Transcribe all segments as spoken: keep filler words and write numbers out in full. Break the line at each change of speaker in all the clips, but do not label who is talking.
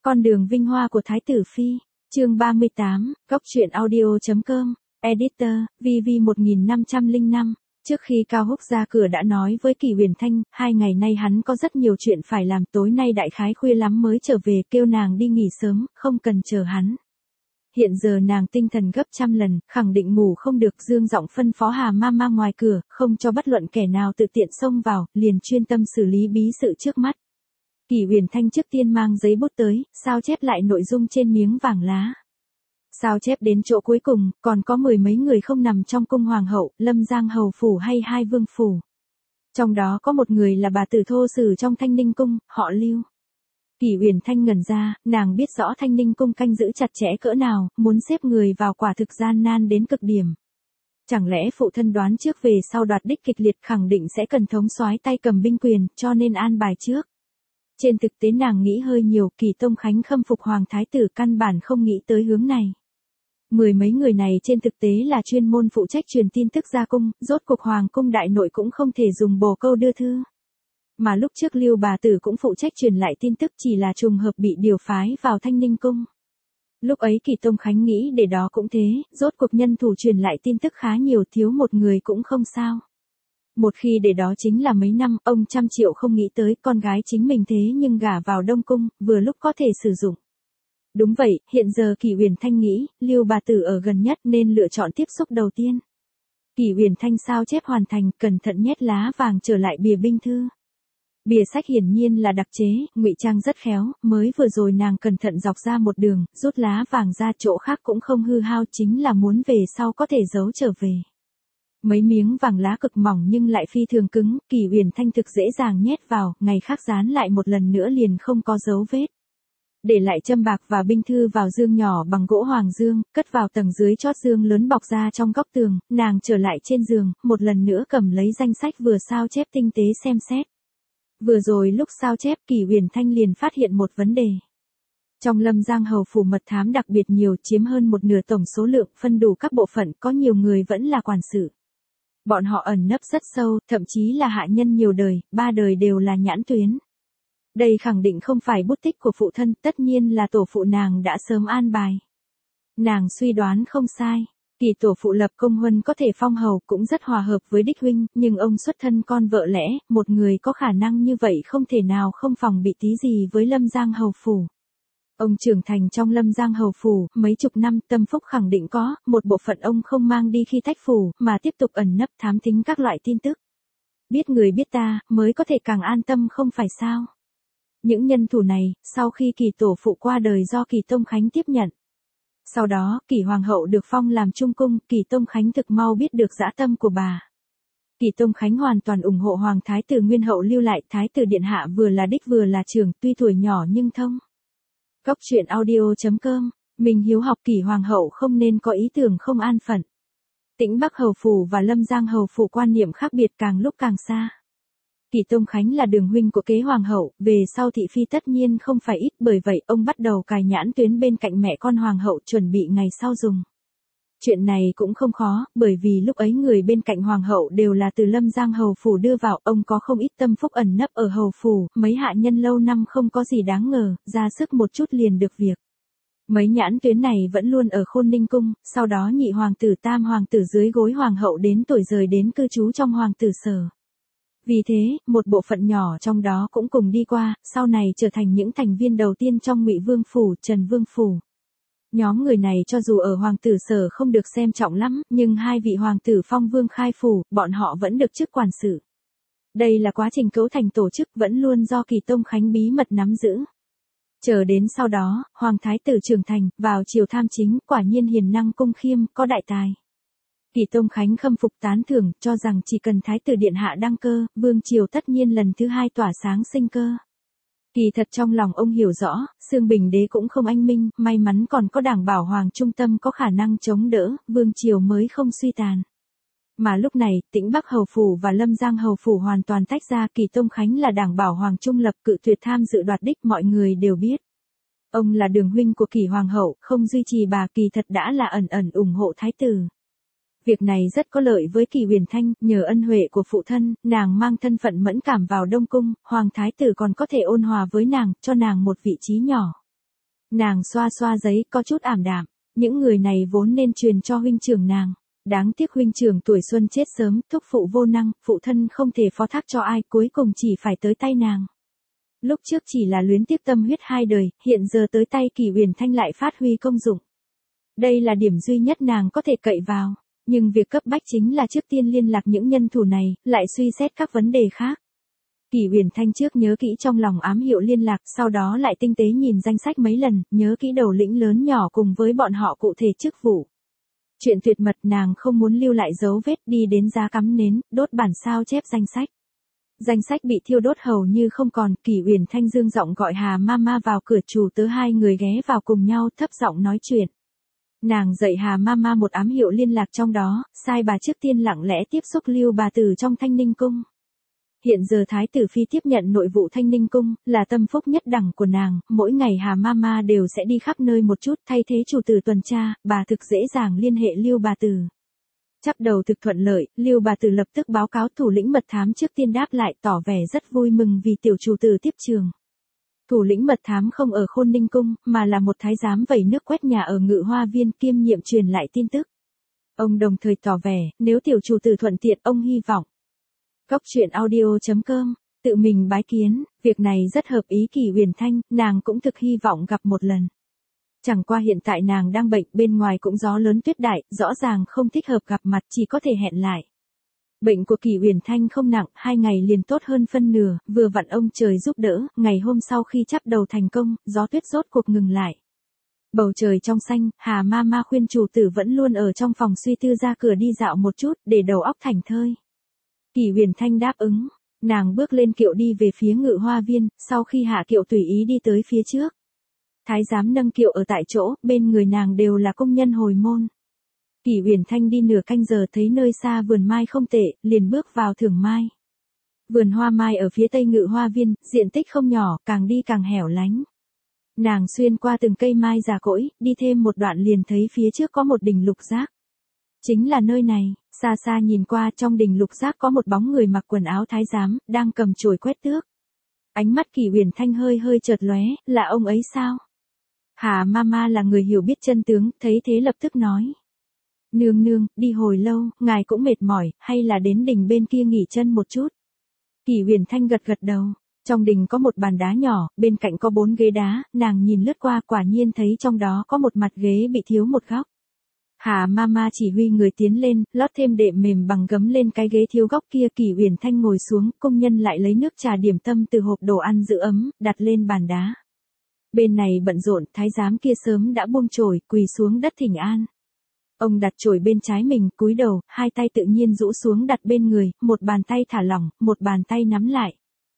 Con đường vinh hoa của Thái tử Phi, chương ba mươi tám, góc truyện audio.com, editor, vê vê một nghìn năm trăm lẻ năm. Trước khi Cao Húc ra cửa đã nói với Kỷ Huyền Thanh, hai ngày nay hắn có rất nhiều chuyện phải làm, tối nay đại khái khuya lắm mới trở về, kêu nàng đi nghỉ sớm, không cần chờ hắn. Hiện giờ nàng tinh thần gấp trăm lần, khẳng định ngủ không được, dương giọng phân phó Hà Mama ngoài cửa, không cho bất luận kẻ nào tự tiện xông vào, liền chuyên tâm xử lý bí sự trước mắt. Kỷ Huyền Thanh trước tiên mang giấy bút tới, sao chép lại nội dung trên miếng vàng lá. Sao chép đến chỗ cuối cùng, còn có mười mấy người không nằm trong cung hoàng hậu, Lâm Giang hầu phủ hay hai vương phủ. Trong đó có một người là bà tử thô sử trong Thanh Ninh cung, họ Lưu. Kỷ Huyền Thanh ngẩn ra, nàng biết rõ Thanh Ninh cung canh giữ chặt chẽ cỡ nào, muốn xếp người vào quả thực gian nan đến cực điểm. Chẳng lẽ phụ thân đoán trước về sau đoạt đích kịch liệt, khẳng định sẽ cần thống soái tay cầm binh quyền, cho nên an bài trước. Trên thực tế nàng nghĩ hơi nhiều, Kỳ Tông Khánh khâm phục hoàng thái tử căn bản không nghĩ tới hướng này. Mười mấy người này trên thực tế là chuyên môn phụ trách truyền tin tức ra cung, rốt cuộc hoàng cung đại nội cũng không thể dùng bồ câu đưa thư. Mà lúc trước Lưu bà tử cũng phụ trách truyền lại tin tức, chỉ là trùng hợp bị điều phái vào Thanh Ninh cung. Lúc ấy Kỳ Tông Khánh nghĩ để đó cũng thế, rốt cuộc nhân thủ truyền lại tin tức khá nhiều, thiếu một người cũng không sao. Một khi để đó chính là mấy năm, ông trăm triệu không nghĩ tới con gái chính mình thế nhưng gả vào Đông cung, vừa lúc có thể sử dụng. Đúng vậy, hiện giờ Kỷ Huyền Thanh nghĩ, Lưu bà tử ở gần nhất nên lựa chọn tiếp xúc đầu tiên. Kỷ Huyền Thanh sao chép hoàn thành, cẩn thận nhét lá vàng trở lại bìa binh thư. Bìa sách hiển nhiên là đặc chế, ngụy trang rất khéo, mới vừa rồi nàng cẩn thận dọc ra một đường, rút lá vàng ra chỗ khác cũng không hư hao, chính là muốn về sau có thể giấu trở về. Mấy miếng vàng lá cực mỏng nhưng lại phi thường cứng, Kỷ Huyền Thanh thực dễ dàng nhét vào, ngày khác dán lại một lần nữa liền không có dấu vết. Để lại châm bạc và binh thư vào dương nhỏ bằng gỗ hoàng dương, cất vào tầng dưới chót dương lớn bọc ra trong góc tường, nàng trở lại trên giường, một lần nữa cầm lấy danh sách vừa sao chép tinh tế xem xét. Vừa rồi lúc sao chép Kỷ Huyền Thanh liền phát hiện một vấn đề. Trong Lâm Giang hầu phủ mật thám đặc biệt nhiều, chiếm hơn một nửa tổng số lượng, phân đủ các bộ phận, có nhiều người vẫn là quản sự. Bọn họ ẩn nấp rất sâu, thậm chí là hạ nhân nhiều đời, ba đời đều là nhãn tuyến. Đây khẳng định không phải bút tích của phụ thân, tất nhiên là tổ phụ nàng đã sớm an bài. Nàng suy đoán không sai, Kỳ tổ phụ lập công huân có thể phong hầu cũng rất hòa hợp với đích huynh, nhưng ông xuất thân con vợ lẽ, một người có khả năng như vậy không thể nào không phòng bị tí gì với Lâm Giang hầu phủ. Ông trưởng thành trong Lâm Giang hầu phủ, mấy chục năm tâm phúc khẳng định có, một bộ phận ông không mang đi khi tách phủ, mà tiếp tục ẩn nấp thám thính các loại tin tức. Biết người biết ta, mới có thể càng an tâm không phải sao. Những nhân thủ này, sau khi Kỳ tổ phụ qua đời do Kỳ Tông Khánh tiếp nhận. Sau đó, Kỷ hoàng hậu được phong làm trung cung, Kỳ Tông Khánh thực mau biết được dã tâm của bà. Kỳ Tông Khánh hoàn toàn ủng hộ hoàng thái tử nguyên hậu lưu lại, thái tử điện hạ vừa là đích vừa là trưởng, tuy tuổi nhỏ nhưng thông. Góc truyện audio.com, mình hiếu học Kỷ hoàng hậu không nên có ý tưởng không an phận. Tĩnh Bắc hầu phủ và Lâm Giang hầu phủ quan niệm khác biệt càng lúc càng xa. Kỳ Tông Khánh là đường huynh của kế hoàng hậu, về sau thị phi tất nhiên không phải ít, bởi vậy ông bắt đầu cài nhãn tuyến bên cạnh mẹ con hoàng hậu chuẩn bị ngày sau dùng. Chuyện này cũng không khó, bởi vì lúc ấy người bên cạnh hoàng hậu đều là từ Lâm Giang hầu phủ đưa vào, ông có không ít tâm phúc ẩn nấp ở hầu phủ, mấy hạ nhân lâu năm không có gì đáng ngờ, ra sức một chút liền được việc. Mấy nhãn tuyến này vẫn luôn ở Khôn Ninh cung, sau đó nhị hoàng tử tam hoàng tử dưới gối hoàng hậu đến tuổi rời đến cư trú trong hoàng tử sở. Vì thế, một bộ phận nhỏ trong đó cũng cùng đi qua, sau này trở thành những thành viên đầu tiên trong Ngụy Vương phủ, Trần Vương phủ. Nhóm người này cho dù ở hoàng tử sở không được xem trọng lắm, nhưng hai vị hoàng tử phong vương khai phủ, bọn họ vẫn được chức quản sự. Đây là quá trình cấu thành tổ chức vẫn luôn do Kỳ Tông Khánh bí mật nắm giữ. Chờ đến sau đó, hoàng thái tử trưởng thành, vào triều tham chính, quả nhiên hiền năng cung khiêm, có đại tài. Kỳ Tông Khánh khâm phục tán thưởng, cho rằng chỉ cần thái tử điện hạ đăng cơ, vương triều tất nhiên lần thứ hai tỏa sáng sinh cơ. Kỳ thật trong lòng ông hiểu rõ, Xương Bình đế cũng không anh minh, may mắn còn có đảng bảo hoàng trung tâm có khả năng chống đỡ, vương triều mới không suy tàn. Mà lúc này, Tĩnh Bắc hầu phủ và Lâm Giang hầu phủ hoàn toàn tách ra, Kỳ Tông Khánh là đảng bảo hoàng trung lập, cự tuyệt tham dự đoạt đích, mọi người đều biết. Ông là đường huynh của Kỷ hoàng hậu, không duy trì bà kỳ thật đã là ẩn ẩn ủng hộ thái tử. Việc này rất có lợi với Kỷ Huyền Thanh, nhờ ân huệ của phụ thân, nàng mang thân phận mẫn cảm vào Đông cung, hoàng thái tử còn có thể ôn hòa với nàng, cho nàng một vị trí nhỏ. Nàng xoa xoa giấy có chút ảm đạm, những người này vốn nên truyền cho huynh trưởng nàng. Đáng tiếc huynh trưởng tuổi xuân chết sớm, thúc phụ vô năng, phụ thân không thể phó thác cho ai, cuối cùng chỉ phải tới tay nàng. Lúc trước chỉ là luyến tiếc tâm huyết hai đời, hiện giờ tới tay Kỷ Uyển Thanh lại phát huy công dụng. Đây là điểm duy nhất nàng có thể cậy vào, nhưng việc cấp bách chính là trước tiên liên lạc những nhân thủ này, lại suy xét các vấn đề khác. Kỷ Uyển Thanh trước nhớ kỹ trong lòng ám hiệu liên lạc, sau đó lại tinh tế nhìn danh sách mấy lần, nhớ kỹ đầu lĩnh lớn nhỏ cùng với bọn họ cụ thể chức vụ. Chuyện tuyệt mật nàng không muốn lưu lại dấu vết, đi đến giá cắm nến, đốt bản sao chép danh sách. Danh sách bị thiêu đốt hầu như không còn, Kỷ Uyển Thanh dương giọng gọi Hà Mama vào cửa, chủ tớ hai người ghé vào cùng nhau thấp giọng nói chuyện. Nàng dạy Hà Mama một ám hiệu liên lạc trong đó, sai bà trước tiên lặng lẽ tiếp xúc Lưu bà tử trong Thanh Ninh cung. Hiện giờ Thái tử Phi tiếp nhận nội vụ Thanh Ninh cung, là tâm phúc nhất đẳng của nàng, mỗi ngày Hà Mama đều sẽ đi khắp nơi một chút, thay thế chủ tử tuần tra, bà thực dễ dàng liên hệ Lưu bà tử. Chắp đầu thực thuận lợi, Lưu bà tử lập tức báo cáo thủ lĩnh mật thám trước tiên đáp lại, tỏ vẻ rất vui mừng vì tiểu chủ tử tiếp trường. Thủ lĩnh mật thám không ở Khôn Ninh cung, mà là một thái giám vẩy nước quét nhà ở Ngự Hoa viên, kiêm nhiệm truyền lại tin tức. Ông đồng thời tỏ vẻ, nếu tiểu chủ tử thuận tiện, ông hy vọng. Góc truyện audio chấm com, tự mình bái kiến, việc này rất hợp ý Kỷ Uyển Thanh, nàng cũng thực hy vọng gặp một lần. Chẳng qua hiện tại nàng đang bệnh, bên ngoài cũng gió lớn tuyết đại, rõ ràng không thích hợp gặp mặt, chỉ có thể hẹn lại. Bệnh của Kỷ Uyển Thanh không nặng, hai ngày liền tốt hơn phân nửa, vừa vặn ông trời giúp đỡ, ngày hôm sau khi chắp đầu thành công, gió tuyết rốt cuộc ngừng lại. Bầu trời trong xanh, Hà Mama khuyên chủ tử vẫn luôn ở trong phòng suy tư ra cửa đi dạo một chút, để đầu óc thảnh thơi. Kỷ Uyển Thanh đáp ứng, nàng bước lên kiệu đi về phía Ngự Hoa viên, sau khi hạ kiệu tùy ý đi tới phía trước. Thái giám nâng kiệu ở tại chỗ, bên người nàng đều là công nhân hồi môn. Kỷ Uyển Thanh đi nửa canh giờ thấy nơi xa vườn mai không tệ, liền bước vào thưởng mai. Vườn hoa mai ở phía tây Ngự Hoa viên, diện tích không nhỏ, càng đi càng hẻo lánh. Nàng xuyên qua từng cây mai già cỗi, đi thêm một đoạn liền thấy phía trước có một đỉnh lục giác. Chính là nơi này, xa xa nhìn qua trong đỉnh lục giác có một bóng người mặc quần áo thái giám, đang cầm chổi quét tước. Ánh mắt Kỷ Uyển Thanh hơi hơi chợt lóe, là ông ấy sao? Hà Mama là người hiểu biết chân tướng, thấy thế lập tức nói. Nương nương, đi hồi lâu, ngài cũng mệt mỏi, hay là đến đỉnh bên kia nghỉ chân một chút. Kỷ Uyển Thanh gật gật đầu, trong đỉnh có một bàn đá nhỏ, bên cạnh có bốn ghế đá, nàng nhìn lướt qua quả nhiên thấy trong đó có một mặt ghế bị thiếu một góc. Hà Mama chỉ huy người tiến lên, lót thêm đệm mềm bằng gấm lên cái ghế thiếu góc kia. Kỷ Uyển Thanh ngồi xuống, công nhân lại lấy nước trà điểm tâm từ hộp đồ ăn giữ ấm, đặt lên bàn đá. Bên này bận rộn, thái giám kia sớm đã buông chổi, quỳ xuống đất thỉnh an. Ông đặt chổi bên trái mình, cúi đầu, hai tay tự nhiên rũ xuống đặt bên người, một bàn tay thả lỏng, một bàn tay nắm lại.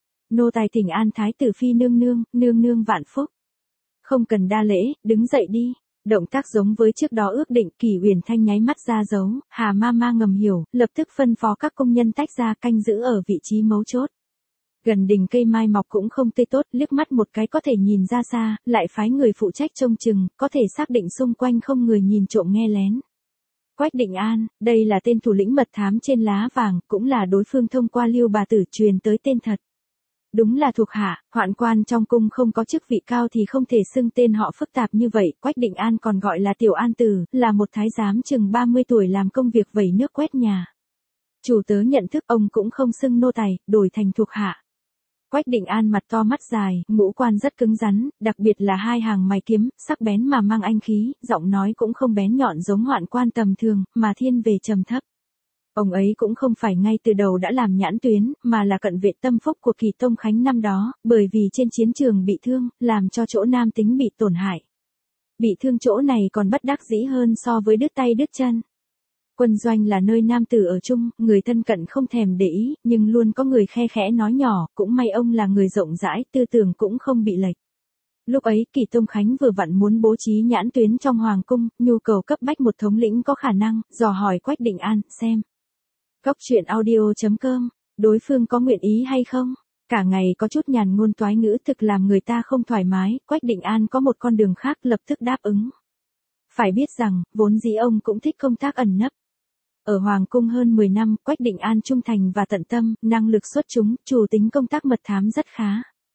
Nô tài thỉnh an Thái tử Phi nương nương, nương nương vạn phúc. Không cần đa lễ, đứng dậy đi. Động tác giống với trước đó ước định. Kỷ Uyển Thanh nháy mắt ra dấu, Hà Mama ngầm hiểu, lập tức phân phó các công nhân tách ra canh giữ ở vị trí mấu chốt. Gần đỉnh cây mai mọc cũng không tươi tốt, liếc mắt một cái có thể nhìn ra xa, lại phái người phụ trách trông chừng, có thể xác định xung quanh không người nhìn trộm nghe lén. Quách Định An, đây là tên thủ lĩnh mật thám trên lá vàng, cũng là đối phương thông qua Lưu bà tử truyền tới tên thật. Đúng là thuộc hạ, hoạn quan trong cung không có chức vị cao thì không thể xưng tên họ phức tạp như vậy. Quách Định An còn gọi là Tiểu An Tử, là một thái giám chừng ba mươi tuổi làm công việc vẩy nước quét nhà. Chủ tớ nhận thức ông cũng không xưng nô tài, đổi thành thuộc hạ. Quách Định An mặt to mắt dài, ngũ quan rất cứng rắn, đặc biệt là hai hàng mày kiếm, sắc bén mà mang anh khí, giọng nói cũng không bén nhọn giống hoạn quan tầm thường, mà thiên về trầm thấp. Ông ấy cũng không phải ngay từ đầu đã làm nhãn tuyến, mà là cận vệ tâm phúc của Kỳ Tông Khánh năm đó, bởi vì trên chiến trường bị thương, làm cho chỗ nam tính bị tổn hại. Bị thương chỗ này còn bất đắc dĩ hơn so với đứt tay đứt chân. Quân doanh là nơi nam tử ở chung, người thân cận không thèm để ý, nhưng luôn có người khe khẽ nói nhỏ, cũng may ông là người rộng rãi, tư tưởng cũng không bị lệch. Lúc ấy Kỳ Tông Khánh vừa vặn muốn bố trí nhãn tuyến trong hoàng cung, nhu cầu cấp bách một thống lĩnh có khả năng, dò hỏi Quách Định An, xem. Góc truyện audio chấm com, đối phương có nguyện ý hay không? Cả ngày có chút nhàn ngôn toái ngữ thực làm người ta không thoải mái, Quách Định An có một con đường khác lập tức đáp ứng. Phải biết rằng, vốn dĩ ông cũng thích công tác ẩn nấp. Ở Hoàng cung hơn mười năm, Quách Định An trung thành và tận tâm, năng lực xuất chúng, chủ tính công tác mật thám rất khá.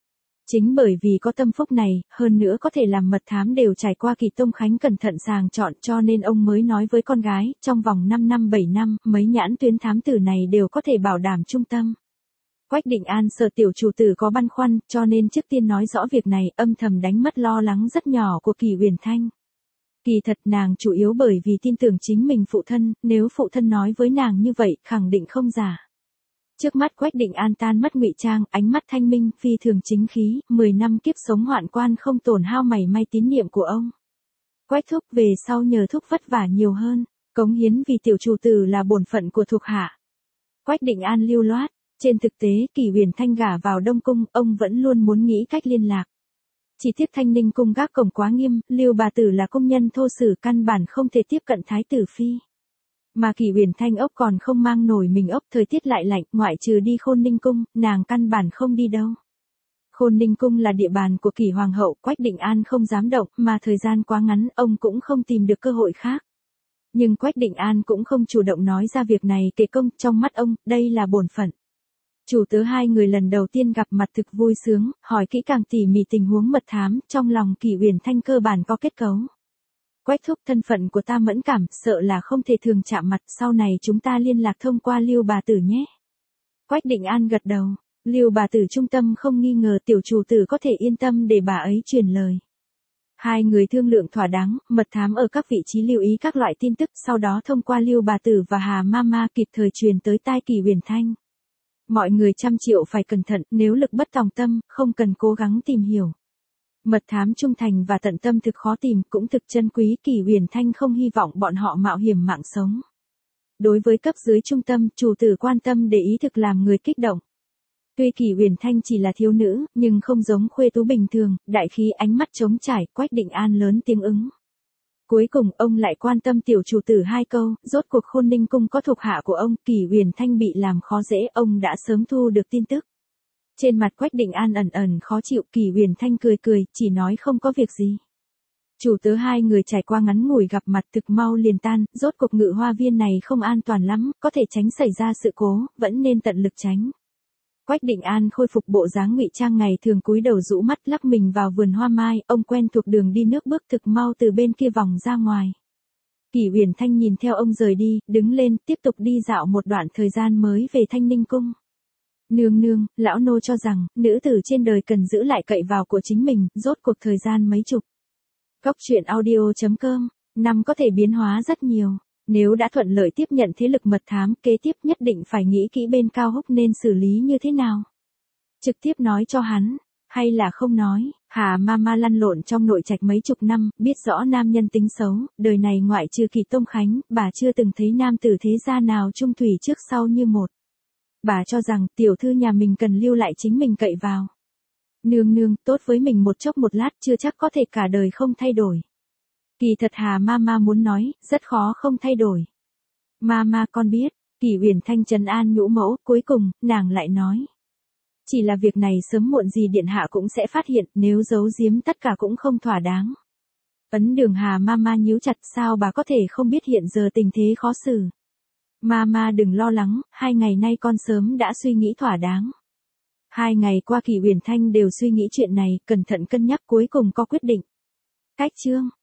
Chính bởi vì có tâm phúc này, hơn nữa có thể làm mật thám đều trải qua kỳ Tông Khánh cẩn thận sàng chọn cho nên ông mới nói với con gái, trong vòng năm năm bảy năm, mấy nhãn tuyến thám tử này đều có thể bảo đảm trung tâm. Quách Định An sợ tiểu chủ tử có băn khoăn, cho nên trước tiên nói rõ việc này, âm thầm đánh mất lo lắng rất nhỏ của Kỳ Huyền Thanh. Kỳ thật nàng chủ yếu bởi vì tin tưởng chính mình phụ thân, nếu phụ thân nói với nàng như vậy, khẳng định không giả. Trước mắt Quách Định An tan mất ngụy trang, ánh mắt thanh minh, phi thường chính khí, mười năm kiếp sống hoạn quan không tổn hao mảy may tín niệm của ông. Quách thúc về sau nhờ thúc vất vả nhiều hơn, cống hiến vì tiểu chủ tử là bổn phận của thuộc hạ. Quách Định An lưu loát, trên thực tế Kỳ Huyền Thanh gả vào Đông Cung, ông vẫn luôn muốn nghĩ cách liên lạc. Chỉ tiếc Thanh Ninh cung gác cổng quá nghiêm, Lưu bà tử là công nhân thô sử căn bản không thể tiếp cận thái tử phi. Mà Kỳ Huyền Thanh ốc còn không mang nổi mình ốc, thời tiết lại lạnh, ngoại trừ đi Khôn Ninh cung, nàng căn bản không đi đâu. Khôn Ninh cung là địa bàn của Kỳ hoàng hậu, Quách Định An không dám động, mà thời gian quá ngắn, ông cũng không tìm được cơ hội khác. Nhưng Quách Định An cũng không chủ động nói ra việc này kể công, trong mắt ông, đây là bổn phận. Chủ tớ hai người lần đầu tiên gặp mặt thực vui sướng, hỏi kỹ càng tỉ mỉ tình huống mật thám, trong lòng Kỳ Huyền Thanh cơ bản có kết cấu. Quách thúc, thân phận của ta mẫn cảm, sợ là không thể thường chạm mặt, sau này chúng ta liên lạc thông qua Lưu bà tử nhé. Quách Định An gật đầu, Lưu bà tử trung tâm không nghi ngờ, tiểu chủ tử có thể yên tâm để bà ấy truyền lời. Hai người thương lượng thỏa đáng, mật thám ở các vị trí lưu ý các loại tin tức, sau đó thông qua Lưu bà tử và Hà Mama kịp thời truyền tới tai Kỳ Huyền Thanh. Mọi người trăm triệu phải cẩn thận, nếu lực bất tòng tâm, không cần cố gắng tìm hiểu. Mật thám trung thành và tận tâm thực khó tìm, cũng thực chân quý, Kỳ Huyền Thanh không hy vọng bọn họ mạo hiểm mạng sống. Đối với cấp dưới trung tâm, chủ tử quan tâm để ý thực làm người kích động. Tuy Kỳ Huyền Thanh chỉ là thiếu nữ, nhưng không giống khuê tú bình thường, đại khí ánh mắt trống trải, Quách Định An lớn tiếng ứng. Cuối cùng ông lại quan tâm tiểu chủ tử hai câu, rốt cuộc Khôn Ninh cung có thuộc hạ của ông, Kỳ Huyền Thanh bị làm khó dễ, ông đã sớm thu được tin tức. Trên mặt Quách Định An ẩn ẩn khó chịu, Kỳ Huyền Thanh cười cười, chỉ nói không có việc gì. Chủ tớ hai người trải qua ngắn ngủi gặp mặt thực mau liền tan, rốt cuộc ngự hoa viên này không an toàn lắm, có thể tránh xảy ra sự cố, vẫn nên tận lực tránh. Quách Định An khôi phục bộ dáng ngụy trang ngày thường, cúi đầu rũ mắt lắc mình vào vườn hoa mai, ông quen thuộc đường đi nước bước thực mau từ bên kia vòng ra ngoài. Kỳ Huyền Thanh nhìn theo ông rời đi, đứng lên, tiếp tục đi dạo một đoạn thời gian mới về Thanh Ninh cung. Nương nương, lão nô cho rằng, nữ tử trên đời cần giữ lại cậy vào của chính mình, rốt cuộc thời gian mấy chục. Góc truyện audio chấm com, năm có thể biến hóa rất nhiều. Nếu đã thuận lợi tiếp nhận thế lực mật thám, kế tiếp nhất định phải nghĩ kỹ bên Cao Húc nên xử lý như thế nào. Trực tiếp nói cho hắn, hay là không nói. Hà Mama lăn lộn trong nội trạch mấy chục năm, biết rõ nam nhân tính xấu, đời này ngoại trừ Kỳ Tông Khánh, bà chưa từng thấy nam tử thế gia nào trung thủy trước sau như một. Bà cho rằng tiểu thư nhà mình cần lưu lại chính mình cậy vào. Nương nương, tốt với mình một chốc một lát chưa chắc có thể cả đời không thay đổi. Kỳ thật Hà Mama muốn nói, rất khó không thay đổi. Mama con biết, Kỳ Huyền Thanh trấn an nhũ mẫu, cuối cùng, nàng lại nói. Chỉ là việc này sớm muộn gì điện hạ cũng sẽ phát hiện, nếu giấu giếm tất cả cũng không thỏa đáng. Ấn Đường Hà Mama nhíu chặt, sao bà có thể không biết hiện giờ tình thế khó xử. Mama đừng lo lắng, hai ngày nay con sớm đã suy nghĩ thỏa đáng. Hai ngày qua Kỳ Huyền Thanh đều suy nghĩ chuyện này, cẩn thận cân nhắc cuối cùng có quyết định. Cách chương